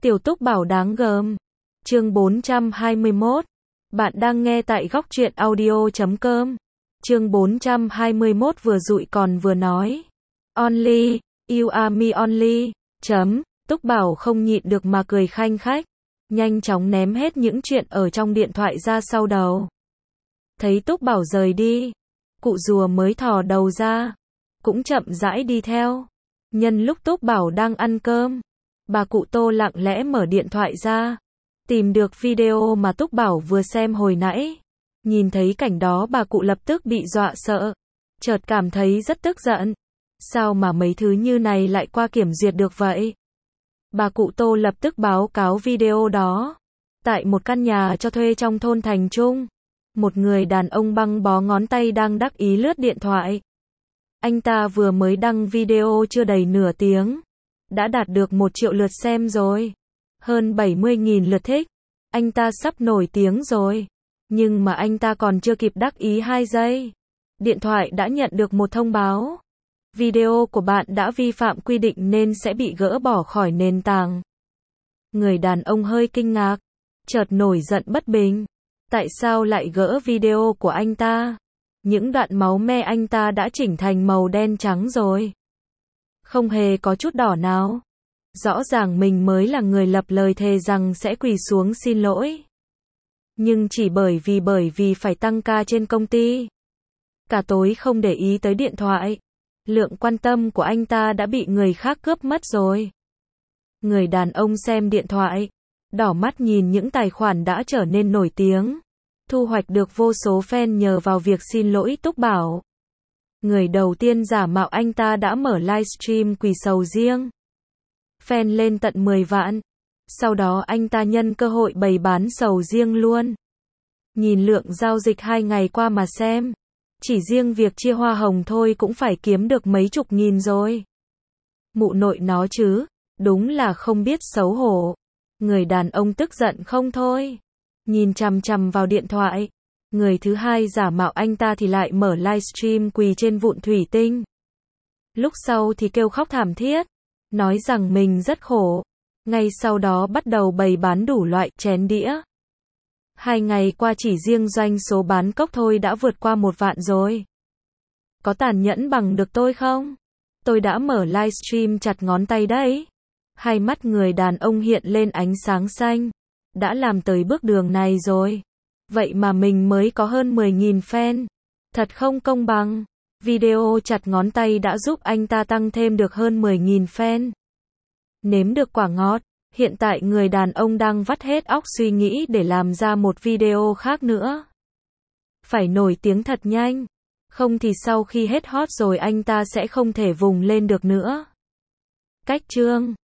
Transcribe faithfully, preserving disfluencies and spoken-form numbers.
Tiểu Túc Bảo đáng gờm. Chương bốn trăm hai mươi mốt. Bạn đang nghe tại góc truyện audio chấm com. Chương bốn trăm hai mươi mốt vừa dụi còn vừa nói. Only, you are me only. Chấm. Túc Bảo không nhịn được mà cười khanh khách. Nhanh chóng ném hết những chuyện ở trong điện thoại ra sau đầu. Thấy Túc Bảo rời đi, cụ rùa mới thò đầu ra, cũng chậm rãi đi theo. Nhân lúc Túc Bảo đang ăn cơm, bà cụ Tô lặng lẽ mở điện thoại ra, tìm được video mà Túc Bảo vừa xem hồi nãy. Nhìn thấy cảnh đó bà cụ lập tức bị dọa sợ, chợt cảm thấy rất tức giận. Sao mà mấy thứ như này lại qua kiểm duyệt được vậy? Bà cụ Tô lập tức báo cáo video đó. Tại một căn nhà cho thuê trong thôn Thành Trung, một người đàn ông băng bó ngón tay đang đắc ý lướt điện thoại. Anh ta vừa mới đăng video chưa đầy nửa tiếng, đã đạt được một triệu lượt xem rồi. Hơn bảy mươi nghìn lượt thích. Anh ta sắp nổi tiếng rồi. Nhưng mà anh ta còn chưa kịp đắc ý hai giây. Điện thoại đã nhận được một thông báo. Video của bạn đã vi phạm quy định nên sẽ bị gỡ bỏ khỏi nền tảng. Người đàn ông hơi kinh ngạc, chợt nổi giận bất bình. Tại sao lại gỡ video của anh ta? Những đoạn máu me anh ta đã chỉnh thành màu đen trắng rồi. Không hề có chút đỏ nào. Rõ ràng mình mới là người lập lời thề rằng sẽ quỳ xuống xin lỗi. Nhưng chỉ bởi vì bởi vì phải tăng ca trên công ty. Cả tối không để ý tới điện thoại. Lượng quan tâm của anh ta đã bị người khác cướp mất rồi. Người đàn ông xem điện thoại, đỏ mắt nhìn những tài khoản đã trở nên nổi tiếng, thu hoạch được vô số fan nhờ vào việc xin lỗi Túc Bảo. Người đầu tiên giả mạo anh ta đã mở livestream quỳ sầu riêng. Fan lên tận mười vạn. Sau đó anh ta nhân cơ hội bày bán sầu riêng luôn. Nhìn lượng giao dịch hai ngày qua mà xem. Chỉ riêng việc chia hoa hồng thôi cũng phải kiếm được mấy chục nghìn rồi. Mụ nội nó chứ, đúng là không biết xấu hổ. Người đàn ông tức giận không thôi. Nhìn chằm chằm vào điện thoại. Người thứ hai giả mạo anh ta thì lại mở livestream quỳ trên vụn thủy tinh. Lúc sau thì kêu khóc thảm thiết. Nói rằng mình rất khổ. Ngay sau đó bắt đầu bày bán đủ loại chén đĩa. Hai ngày qua chỉ riêng doanh số bán cốc thôi đã vượt qua một vạn rồi. Có tàn nhẫn bằng được tôi không? Tôi đã mở livestream chặt ngón tay đấy. Hai mắt người đàn ông hiện lên ánh sáng xanh. Đã làm tới bước đường này rồi. Vậy mà mình mới có hơn mười nghìn fan. Thật không công bằng. Video chặt ngón tay đã giúp anh ta tăng thêm được hơn mười nghìn fan. Nếm được quả ngọt. Hiện tại người đàn ông đang vắt hết óc suy nghĩ để làm ra một video khác nữa. Phải nổi tiếng thật nhanh. Không thì sau khi hết hot rồi anh ta sẽ không thể vùng lên được nữa. Cách chương